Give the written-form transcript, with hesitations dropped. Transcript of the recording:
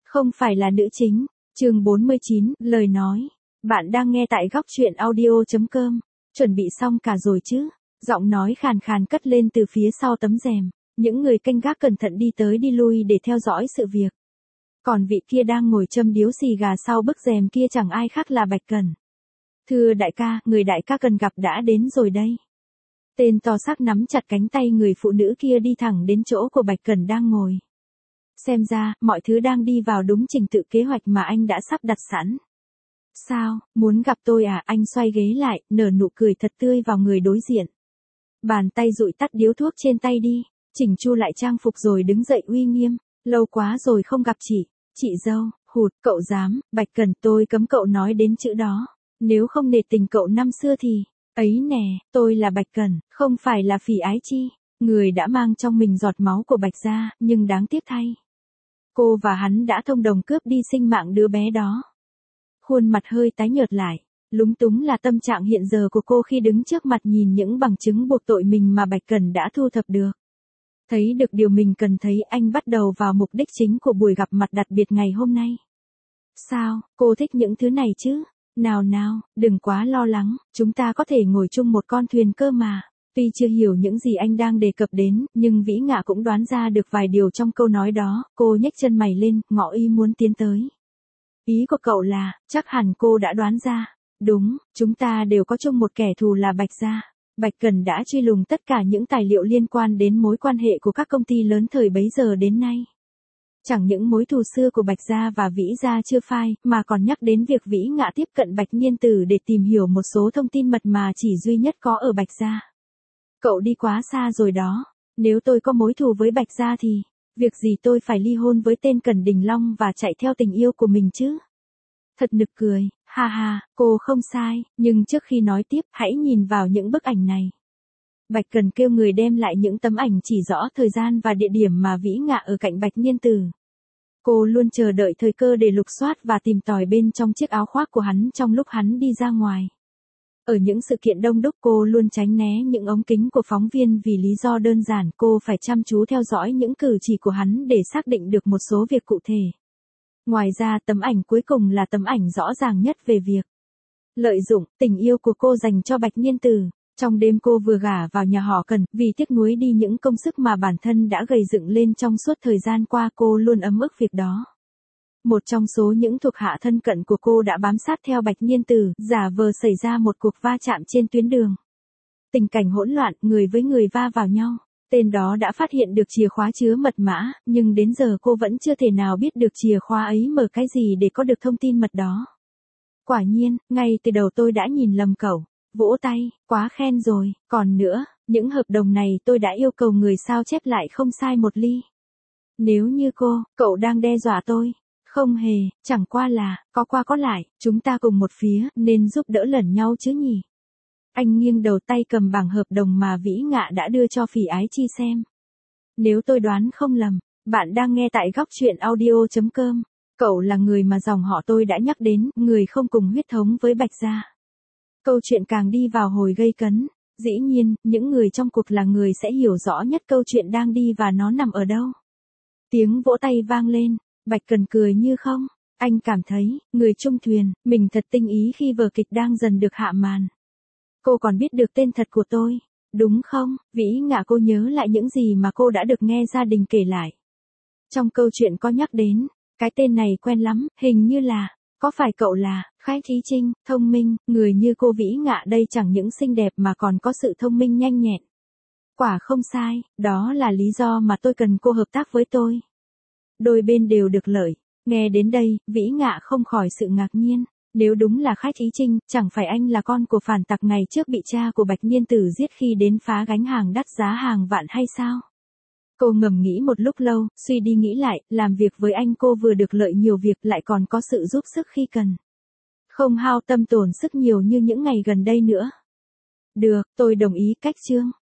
không phải là nữ chính. Chương 49, lời nói. Bạn đang nghe tại góc truyện audio.com. Chuẩn bị xong cả rồi chứ? Giọng nói khàn khàn cất lên từ phía sau tấm rèm. Những người canh gác cẩn thận đi tới đi lui để theo dõi sự việc. Còn vị kia đang ngồi châm điếu xì gà sau bức rèm kia chẳng ai khác là Bạch Cẩn. Thưa đại ca, người đại ca cần gặp đã đến rồi đây. Tên to xác nắm chặt cánh tay người phụ nữ kia đi thẳng đến chỗ của Bạch Cẩn đang ngồi. Xem ra, mọi thứ đang đi vào đúng trình tự kế hoạch mà anh đã sắp đặt sẵn. Sao, muốn gặp tôi à? Anh xoay ghế lại, nở nụ cười thật tươi vào người đối diện. Bàn tay dụi tắt điếu thuốc trên tay đi, chỉnh chu lại trang phục rồi đứng dậy uy nghiêm. Lâu quá rồi không gặp chị dâu, hụt, cậu dám, Bạch Cẩn, tôi cấm cậu nói đến chữ đó. Nếu không nể tình cậu năm xưa thì, ấy nè, tôi là Bạch Cẩn, không phải là Phỉ Ái Chi, người đã mang trong mình giọt máu của Bạch gia, nhưng đáng tiếc thay. Cô và hắn đã thông đồng cướp đi sinh mạng đứa bé đó. Khuôn mặt hơi tái nhợt lại, lúng túng là tâm trạng hiện giờ của cô khi đứng trước mặt nhìn những bằng chứng buộc tội mình mà Bạch Cẩn đã thu thập được. Thấy được điều mình cần thấy, anh bắt đầu vào mục đích chính của buổi gặp mặt đặc biệt ngày hôm nay. Sao, cô thích những thứ này chứ? Nào, đừng quá lo lắng, chúng ta có thể ngồi chung một con thuyền cơ mà. Tuy chưa hiểu những gì anh đang đề cập đến, nhưng Vĩ Ngạ cũng đoán ra được vài điều trong câu nói đó, cô nhếch chân mày lên, ngỏ ý muốn tiến tới. Ý của cậu là, chắc hẳn cô đã đoán ra. Đúng, chúng ta đều có chung một kẻ thù là Bạch gia. Bạch Cẩn đã truy lùng tất cả những tài liệu liên quan đến mối quan hệ của các công ty lớn thời bấy giờ đến nay. Chẳng những mối thù xưa của Bạch gia và Vĩ gia chưa phai, mà còn nhắc đến việc Vĩ Ngạ tiếp cận Bạch Niên Tử để tìm hiểu một số thông tin mật mà chỉ duy nhất có ở Bạch gia. Cậu đi quá xa rồi đó. Nếu tôi có mối thù với Bạch gia thì, việc gì tôi phải ly hôn với tên Cẩn Đình Long và chạy theo tình yêu của mình chứ? Thật nực cười, ha, cô không sai, nhưng trước khi nói tiếp, hãy nhìn vào những bức ảnh này. Bạch Cẩn kêu người đem lại những tấm ảnh chỉ rõ thời gian và địa điểm mà Vĩ Ngạ ở cạnh Bạch Niên Tử. Cô luôn chờ đợi thời cơ để lục soát và tìm tòi bên trong chiếc áo khoác của hắn trong lúc hắn đi ra ngoài. Ở những sự kiện đông đúc cô luôn tránh né những ống kính của phóng viên vì lý do đơn giản cô phải chăm chú theo dõi những cử chỉ của hắn để xác định được một số việc cụ thể. Ngoài ra tấm ảnh cuối cùng là tấm ảnh rõ ràng nhất về việc lợi dụng tình yêu của cô dành cho Bạch Niên Tử. Trong đêm cô vừa gả vào nhà họ Cẩn, vì tiếc nuối đi những công sức mà bản thân đã gầy dựng lên trong suốt thời gian qua, cô luôn ấm ức việc đó. Một trong số những thuộc hạ thân cận của cô đã bám sát theo Bạch Niên Tử, giả vờ xảy ra một cuộc va chạm trên tuyến đường. Tình cảnh hỗn loạn, người với người va vào nhau. Tên đó đã phát hiện được chìa khóa chứa mật mã, nhưng đến giờ cô vẫn chưa thể nào biết được chìa khóa ấy mở cái gì để có được thông tin mật đó. Quả nhiên, ngay từ đầu tôi đã nhìn lầm cậu. Vỗ tay, quá khen rồi, còn nữa, những hợp đồng này tôi đã yêu cầu người sao chép lại không sai một ly. Nếu như cậu đang đe dọa tôi. Không hề, chẳng qua là, có qua có lại, chúng ta cùng một phía, nên giúp đỡ lẫn nhau chứ nhỉ. Anh nghiêng đầu tay cầm bảng hợp đồng mà Vĩ Ngạ đã đưa cho Phỉ Ái Chi xem. Nếu tôi đoán không lầm, bạn đang nghe tại góc truyện audio.com. Cậu là người mà dòng họ tôi đã nhắc đến, người không cùng huyết thống với Bạch gia. Câu chuyện càng đi vào hồi gây cấn. Dĩ nhiên, những người trong cuộc là người sẽ hiểu rõ nhất câu chuyện đang đi và nó nằm ở đâu. Tiếng vỗ tay vang lên, Bạch Cẩn cười như không. Anh cảm thấy, người chung thuyền, mình thật tinh ý khi vở kịch đang dần được hạ màn. Cô còn biết được tên thật của tôi, đúng không? Vĩ Ngạ, cô nhớ lại những gì mà cô đã được nghe gia đình kể lại. Trong câu chuyện có nhắc đến, cái tên này quen lắm, hình như là, có phải cậu là, Khái Thí Trinh, thông minh, người như cô Vĩ Ngạ đây chẳng những xinh đẹp mà còn có sự thông minh nhanh nhẹn. Quả không sai, đó là lý do mà tôi cần cô hợp tác với tôi. Đôi bên đều được lợi. Nghe đến đây, Vĩ Ngạ không khỏi sự ngạc nhiên. Nếu đúng là Khái Thí Trinh, chẳng phải anh là con của phản tặc ngày trước bị cha của Bạch Niên Tử giết khi đến phá gánh hàng đắt giá hàng vạn hay sao? Cô ngầm nghĩ một lúc lâu, suy đi nghĩ lại, làm việc với anh cô vừa được lợi nhiều việc lại còn có sự giúp sức khi cần. Không hao tâm tổn sức nhiều như những ngày gần đây nữa. Được, tôi đồng ý cách chương.